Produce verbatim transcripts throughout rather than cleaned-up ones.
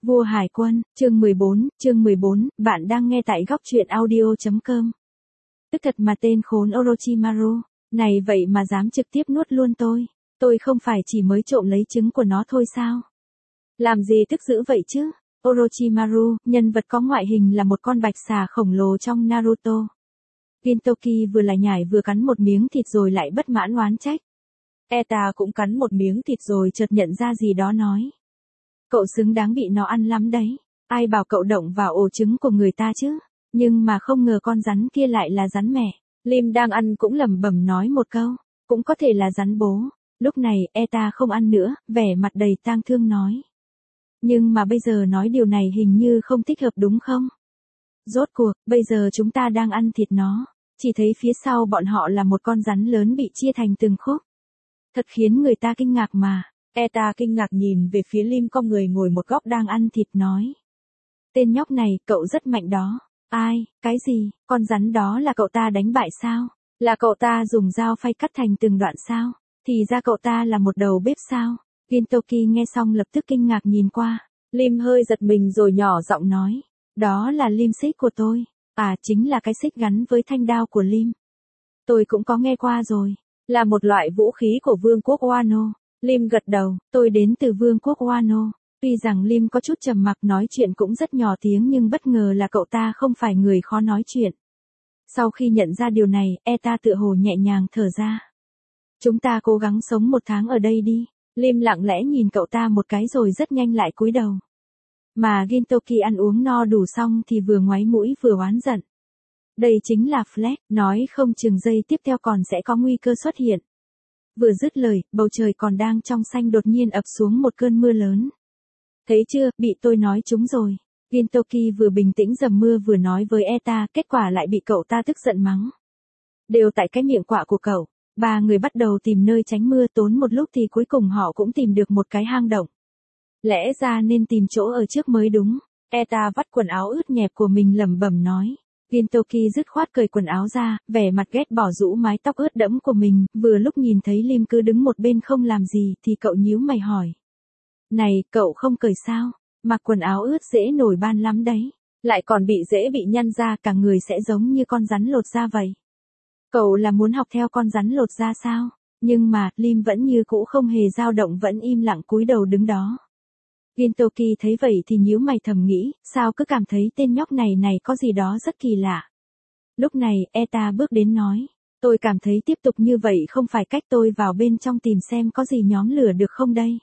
Vua Hải Quân, chương mười bốn, chương mười bốn, bạn đang nghe tại góc truyện audio chấm com. Tức thật mà tên khốn Orochimaru, này vậy mà dám trực tiếp nuốt luôn tôi, tôi không phải chỉ mới trộm lấy trứng của nó thôi sao? Làm gì tức dữ vậy chứ? Orochimaru, nhân vật có ngoại hình là một con bạch xà khổng lồ trong Naruto. Gintoki vừa lại nhảy vừa cắn một miếng thịt rồi lại bất mãn oán trách. Eta cũng cắn một miếng thịt rồi chợt nhận ra gì đó nói. Cậu xứng đáng bị nó ăn lắm đấy. Ai bảo cậu động vào ổ trứng của người ta chứ? Nhưng mà không ngờ con rắn kia lại là rắn mẹ. Lim đang ăn cũng lẩm bẩm nói một câu. Cũng có thể là rắn bố. Lúc này, Eta không ăn nữa, vẻ mặt đầy tang thương nói. Nhưng mà bây giờ nói điều này hình như không thích hợp đúng không? Rốt cuộc, bây giờ chúng ta đang ăn thịt nó. Chỉ thấy phía sau bọn họ là một con rắn lớn bị chia thành từng khúc. Thật khiến người ta kinh ngạc mà. Eta kinh ngạc nhìn về phía Lim con người ngồi một góc đang ăn thịt nói. Tên nhóc này, cậu rất mạnh đó. Ai, cái gì, con rắn đó là cậu ta đánh bại sao? Là cậu ta dùng dao phay cắt thành từng đoạn sao? Thì ra cậu ta là một đầu bếp sao? Gintoki nghe xong lập tức kinh ngạc nhìn qua. Lim hơi giật mình rồi nhỏ giọng nói. Đó là lim xích của tôi. À, chính là cái xích gắn với thanh đao của Lim. Tôi cũng có nghe qua rồi. Là một loại vũ khí của vương quốc Wano. Lim gật đầu, tôi đến từ vương quốc Wano. Tuy rằng Lim có chút trầm mặc nói chuyện cũng rất nhỏ tiếng nhưng bất ngờ là cậu ta không phải người khó nói chuyện. Sau khi nhận ra điều này, Eta tựa hồ nhẹ nhàng thở ra. Chúng ta cố gắng sống một tháng ở đây đi. Lim lặng lẽ nhìn cậu ta một cái rồi rất nhanh lại cúi đầu. Mà Gintoki ăn uống no đủ xong thì vừa ngoáy mũi vừa oán giận. Đây chính là Flash, nói không chừng giây tiếp theo còn sẽ có nguy cơ xuất hiện. Vừa dứt lời, bầu trời còn đang trong xanh đột nhiên ập xuống một cơn mưa lớn. Thấy chưa, bị tôi nói trúng rồi. Gintoki vừa bình tĩnh dầm mưa vừa nói với Eta, kết quả lại bị cậu ta tức giận mắng. Đều tại cái miệng quạ của cậu. Ba người bắt đầu tìm nơi tránh mưa tốn một lúc thì cuối cùng họ cũng tìm được một cái hang động. Lẽ ra nên tìm chỗ ở trước mới đúng. Eta vắt quần áo ướt nhẹp của mình lẩm bẩm nói. Gintoki dứt khoát cởi quần áo ra, vẻ mặt ghét bỏ rũ mái tóc ướt đẫm của mình, vừa lúc nhìn thấy Lim cứ đứng một bên không làm gì thì cậu nhíu mày hỏi. Này, cậu không cởi sao? Mặc quần áo ướt dễ nổi ban lắm đấy. Lại còn bị dễ bị nhăn ra cả người sẽ giống như con rắn lột da vậy. Cậu là muốn học theo con rắn lột da sao? Nhưng mà, Lim vẫn như cũ không hề dao động vẫn im lặng cúi đầu đứng đó. Gintoki thấy vậy thì nhíu mày thầm nghĩ, sao cứ cảm thấy tên nhóc này này có gì đó rất kỳ lạ. Lúc này, Eta bước đến nói, tôi cảm thấy tiếp tục như vậy không phải cách, tôi vào bên trong tìm xem có gì nhóm lửa được không đây.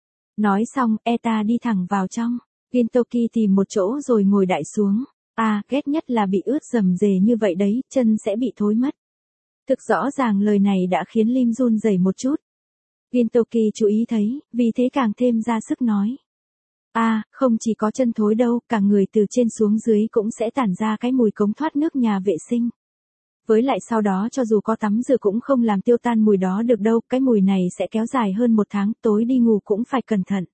Nói xong, Eta đi thẳng vào trong, Gintoki tìm một chỗ rồi ngồi đại xuống. À, ghét nhất là bị ướt rầm rề như vậy đấy, chân sẽ bị thối mất. Thực rõ ràng lời này đã khiến Lim run rẩy một chút. Gintoki chú ý thấy, vì thế càng thêm ra sức nói. À, không chỉ có chân thối đâu, cả người từ trên xuống dưới cũng sẽ tản ra cái mùi cống thoát nước nhà vệ sinh. Với lại sau đó cho dù có tắm rửa cũng không làm tiêu tan mùi đó được đâu, cái mùi này sẽ kéo dài hơn một tháng, tối đi ngủ cũng phải cẩn thận.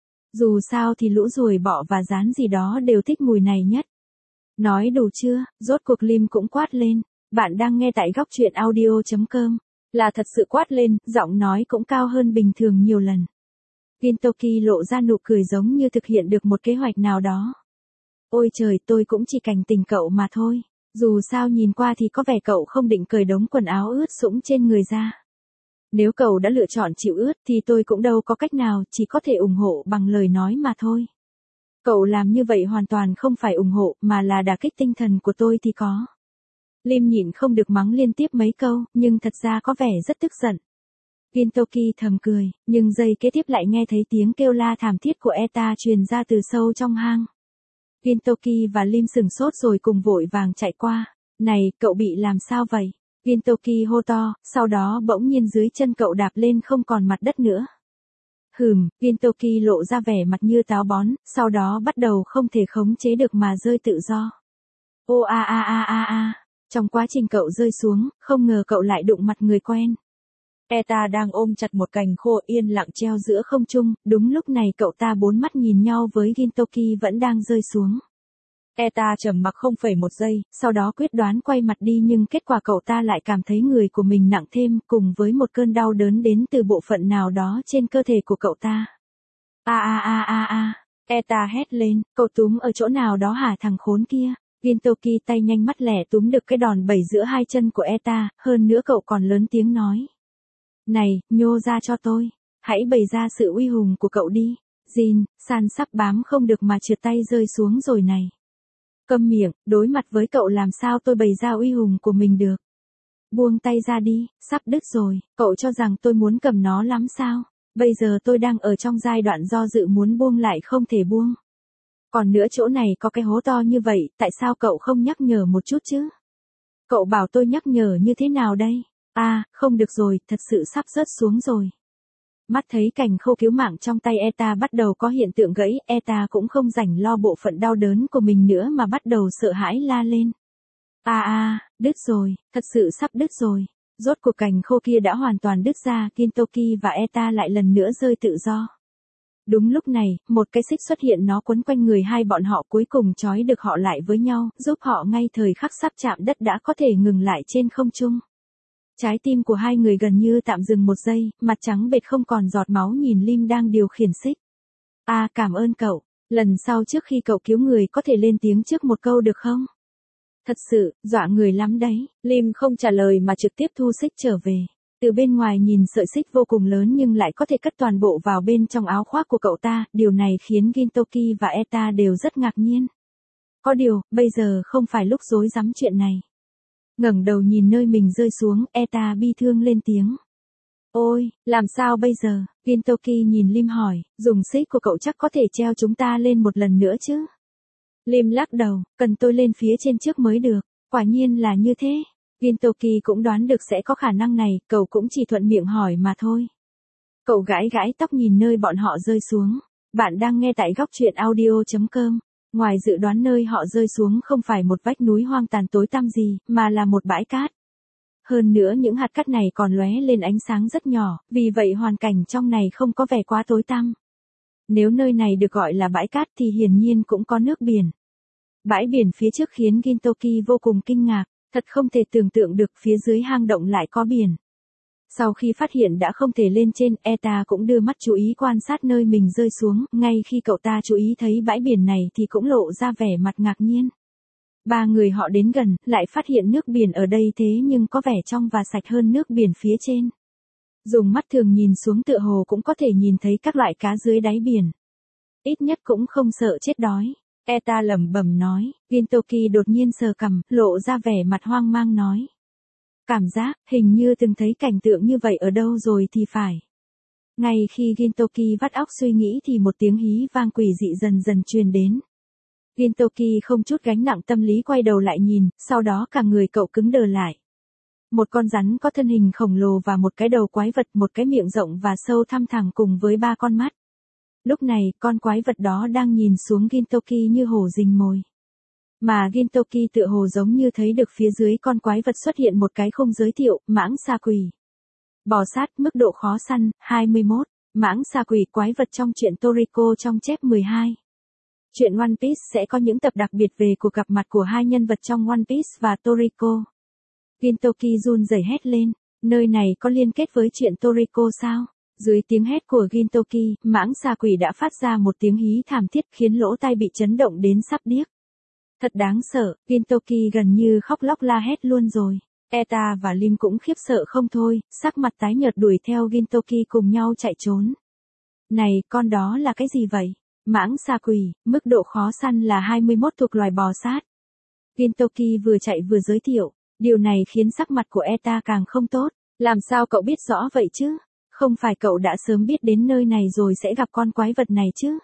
Dù sao thì lũ ruồi bọ và rán gì đó đều thích mùi này nhất. Nói đủ chưa, rốt cuộc Lim cũng quát lên. Bạn đang nghe tại góc truyện audio chấm com. Là thật sự quát lên, giọng nói cũng cao hơn bình thường nhiều lần. Gintoki lộ ra nụ cười giống như thực hiện được một kế hoạch nào đó. Ôi trời, tôi cũng chỉ cảnh tình cậu mà thôi. Dù sao nhìn qua thì có vẻ cậu không định cởi đống quần áo ướt sũng trên người ra. Nếu cậu đã lựa chọn chịu ướt thì tôi cũng đâu có cách nào, chỉ có thể ủng hộ bằng lời nói mà thôi. Cậu làm như vậy hoàn toàn không phải ủng hộ mà là đả kích tinh thần của tôi thì có. Lim nhịn không được mắng liên tiếp mấy câu, nhưng thật ra có vẻ rất tức giận. Gintoki thầm cười, nhưng giây kế tiếp lại nghe thấy tiếng kêu la thảm thiết của Eta truyền ra từ sâu trong hang. Gintoki và Lim sửng sốt rồi cùng vội vàng chạy qua. Này, cậu bị làm sao vậy? Gintoki hô to, sau đó bỗng nhiên dưới chân cậu đạp lên không còn mặt đất nữa. Hừm, Gintoki lộ ra vẻ mặt như táo bón, sau đó bắt đầu không thể khống chế được mà rơi tự do. Ô a a a a a. Trong quá trình cậu rơi xuống, không ngờ cậu lại đụng mặt người quen. Eta đang ôm chặt một cành khô yên lặng treo giữa không trung, đúng lúc này cậu ta bốn mắt nhìn nhau với Gintoki vẫn đang rơi xuống. Eta trầm mặc không phẩy một giây, sau đó quyết đoán quay mặt đi nhưng kết quả cậu ta lại cảm thấy người của mình nặng thêm cùng với một cơn đau đớn đến từ bộ phận nào đó trên cơ thể của cậu ta. A a a a a. Eta hét lên, cậu túm ở chỗ nào đó hả thằng khốn kia? Gintoki tay nhanh mắt lẻ túm được cái đòn bẩy giữa hai chân của Eta, hơn nữa cậu còn lớn tiếng nói. Này, nhô ra cho tôi. Hãy bày ra sự uy hùng của cậu đi. Jin, San sắp bám không được mà trượt tay rơi xuống rồi này. Câm miệng, đối mặt với cậu làm sao tôi bày ra uy hùng của mình được. Buông tay ra đi, sắp đứt rồi, cậu cho rằng tôi muốn cầm nó lắm sao? Bây giờ tôi đang ở trong giai đoạn do dự muốn buông lại không thể buông. Còn nữa chỗ này có cái hố to như vậy, tại sao cậu không nhắc nhở một chút chứ? Cậu bảo tôi nhắc nhở như thế nào đây? À, không được rồi, thật sự sắp rớt xuống rồi. Mắt thấy cành khô cứu mạng trong tay Eta bắt đầu có hiện tượng gãy, Eta cũng không rảnh lo bộ phận đau đớn của mình nữa mà bắt đầu sợ hãi la lên. À à, đứt rồi, thật sự sắp đứt rồi. Rốt cuộc cành khô kia đã hoàn toàn đứt ra, Gintoki và Eta lại lần nữa rơi tự do. Đúng lúc này, một cái xích xuất hiện nó quấn quanh người hai bọn họ cuối cùng trói được họ lại với nhau, giúp họ ngay thời khắc sắp chạm đất đã có thể ngừng lại trên không trung. Trái tim của hai người gần như tạm dừng một giây, mặt trắng bệch không còn giọt máu nhìn Lim đang điều khiển xích. À cảm ơn cậu, lần sau trước khi cậu cứu người có thể lên tiếng trước một câu được không? Thật sự, dọa người lắm đấy, Lim không trả lời mà trực tiếp thu xích trở về. Từ bên ngoài nhìn sợi xích vô cùng lớn nhưng lại có thể cất toàn bộ vào bên trong áo khoác của cậu ta, điều này khiến Gintoki và Eta đều rất ngạc nhiên. Có điều, bây giờ không phải lúc rối rắm chuyện này. Ngẩng đầu nhìn nơi mình rơi xuống, Eta bi thương lên tiếng. Ôi, làm sao bây giờ? Gintoki nhìn Lim hỏi, dùng xích của cậu chắc có thể treo chúng ta lên một lần nữa chứ? Lim lắc đầu, cần tôi lên phía trên trước mới được, quả nhiên là như thế. Gintoki cũng đoán được sẽ có khả năng này, cậu cũng chỉ thuận miệng hỏi mà thôi. Cậu gãi gãi tóc nhìn nơi bọn họ rơi xuống. Bạn đang nghe tại góc truyện audio chấm com. Ngoài dự đoán nơi họ rơi xuống không phải một vách núi hoang tàn tối tăm gì, mà là một bãi cát. Hơn nữa những hạt cát này còn lóe lên ánh sáng rất nhỏ, vì vậy hoàn cảnh trong này không có vẻ quá tối tăm. Nếu nơi này được gọi là bãi cát thì hiển nhiên cũng có nước biển. Bãi biển phía trước khiến Gintoki vô cùng kinh ngạc, thật không thể tưởng tượng được phía dưới hang động lại có biển. Sau khi phát hiện đã không thể lên trên, Eta cũng đưa mắt chú ý quan sát nơi mình rơi xuống, ngay khi cậu ta chú ý thấy bãi biển này thì cũng lộ ra vẻ mặt ngạc nhiên. Ba người họ đến gần, lại phát hiện nước biển ở đây thế nhưng có vẻ trong và sạch hơn nước biển phía trên. Dùng mắt thường nhìn xuống tựa hồ cũng có thể nhìn thấy các loại cá dưới đáy biển. Ít nhất cũng không sợ chết đói. Eta lẩm bẩm nói, Gintoki đột nhiên sờ cằm, lộ ra vẻ mặt hoang mang nói. Cảm giác, hình như từng thấy cảnh tượng như vậy ở đâu rồi thì phải. Ngay khi Gintoki vắt óc suy nghĩ thì một tiếng hí vang quỷ dị dần dần truyền đến. Gintoki không chút gánh nặng tâm lý quay đầu lại nhìn, sau đó cả người cậu cứng đờ lại. Một con rắn có thân hình khổng lồ và một cái đầu quái vật, một cái miệng rộng và sâu thăm thẳm cùng với ba con mắt. Lúc này, con quái vật đó đang nhìn xuống Gintoki như hổ rình mồi. Mà Gintoki tựa hồ giống như thấy được phía dưới con quái vật xuất hiện một cái khung giới thiệu, mãng sa quỷ. Bò sát, mức độ khó săn, hai mươi mốt. Mãng sa quỷ quái vật trong truyện Toriko trong chép mười hai. Truyện One Piece sẽ có những tập đặc biệt về cuộc gặp mặt của hai nhân vật trong One Piece và Toriko. Gintoki run rẩy hét lên, nơi này có liên kết với truyện Toriko sao? Dưới tiếng hét của Gintoki, mãng sa quỷ đã phát ra một tiếng hí thảm thiết khiến lỗ tai bị chấn động đến sắp điếc. Thật đáng sợ, Gintoki gần như khóc lóc la hét luôn rồi. Eta và Lim cũng khiếp sợ không thôi, sắc mặt tái nhợt đuổi theo Gintoki cùng nhau chạy trốn. Này, con đó là cái gì vậy? Mãng sa quỷ, mức độ khó săn là hai mươi mốt thuộc loài bò sát. Gintoki vừa chạy vừa giới thiệu, điều này khiến sắc mặt của Eta càng không tốt. Làm sao cậu biết rõ vậy chứ? Không phải cậu đã sớm biết đến nơi này rồi sẽ gặp con quái vật này chứ?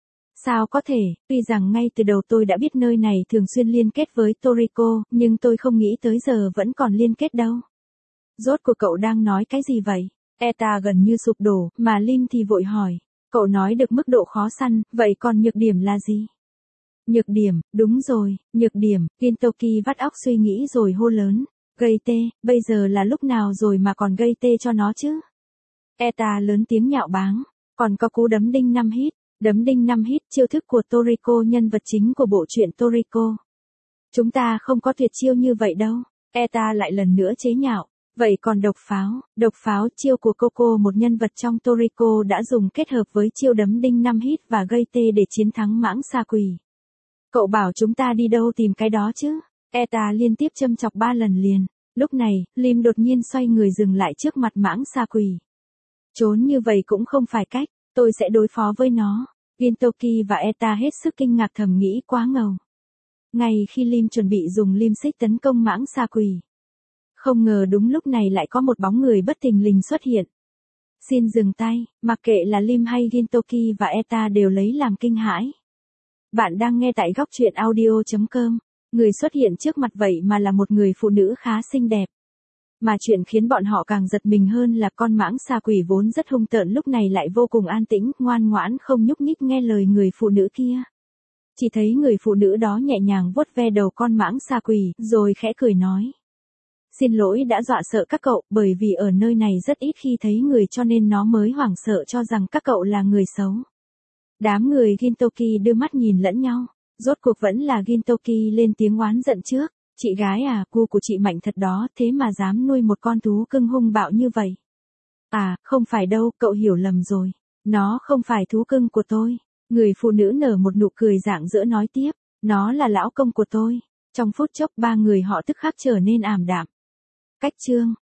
Sao có thể, tuy rằng ngay từ đầu tôi đã biết nơi này thường xuyên liên kết với Toriko, nhưng tôi không nghĩ tới giờ vẫn còn liên kết đâu. Rốt cuộc cậu đang nói cái gì vậy? Eta gần như sụp đổ, mà Lim thì vội hỏi. Cậu nói được mức độ khó săn, vậy còn nhược điểm là gì? Nhược điểm, đúng rồi, nhược điểm, Gintoki vắt óc suy nghĩ rồi hô lớn. Gây tê, bây giờ là lúc nào rồi mà còn gây tê cho nó chứ? Eta lớn tiếng nhạo báng, còn có cú đấm đinh năm hít. Đấm đinh năm hít, chiêu thức của Toriko, nhân vật chính của bộ truyện Toriko. Chúng ta không có tuyệt chiêu như vậy đâu. Eta lại lần nữa chế nhạo. Vậy còn độc pháo, độc pháo chiêu của Coco, một nhân vật trong Toriko đã dùng kết hợp với chiêu đấm đinh năm hit và gây tê để chiến thắng mãng xà quỷ. Cậu bảo chúng ta đi đâu tìm cái đó chứ? Eta liên tiếp châm chọc ba lần liền. Lúc này, Lim đột nhiên xoay người dừng lại trước mặt mãng xà quỷ. Trốn như vậy cũng không phải cách, tôi sẽ đối phó với nó. Gintoki và Eta hết sức kinh ngạc thầm nghĩ quá ngầu. Ngay khi Lim chuẩn bị dùng lim xích tấn công mãng xà quỷ, không ngờ đúng lúc này lại có một bóng người bất thình lình xuất hiện. Xin dừng tay, mặc kệ là Lim hay Gintoki và Eta đều lấy làm kinh hãi. Bạn đang nghe tại góc truyện audio chấm com. Người xuất hiện trước mặt vậy mà là một người phụ nữ khá xinh đẹp. Mà chuyện khiến bọn họ càng giật mình hơn là con mãng xà quỷ vốn rất hung tợn lúc này lại vô cùng an tĩnh, ngoan ngoãn không nhúc nhích nghe lời người phụ nữ kia. Chỉ thấy người phụ nữ đó nhẹ nhàng vuốt ve đầu con mãng xà quỷ, rồi khẽ cười nói. Xin lỗi đã dọa sợ các cậu, bởi vì ở nơi này rất ít khi thấy người cho nên nó mới hoảng sợ cho rằng các cậu là người xấu. Đám người Gintoki đưa mắt nhìn lẫn nhau, rốt cuộc vẫn là Gintoki lên tiếng oán giận trước. Chị gái à, cu của chị mạnh thật đó, thế mà dám nuôi một con thú cưng hung bạo như vậy. À, không phải đâu, cậu hiểu lầm rồi. Nó không phải thú cưng của tôi. Người phụ nữ nở một nụ cười rạng rỡ nói tiếp, nó là lão công của tôi. Trong phút chốc ba người họ tức khắc trở nên ảm đạm. Cách chương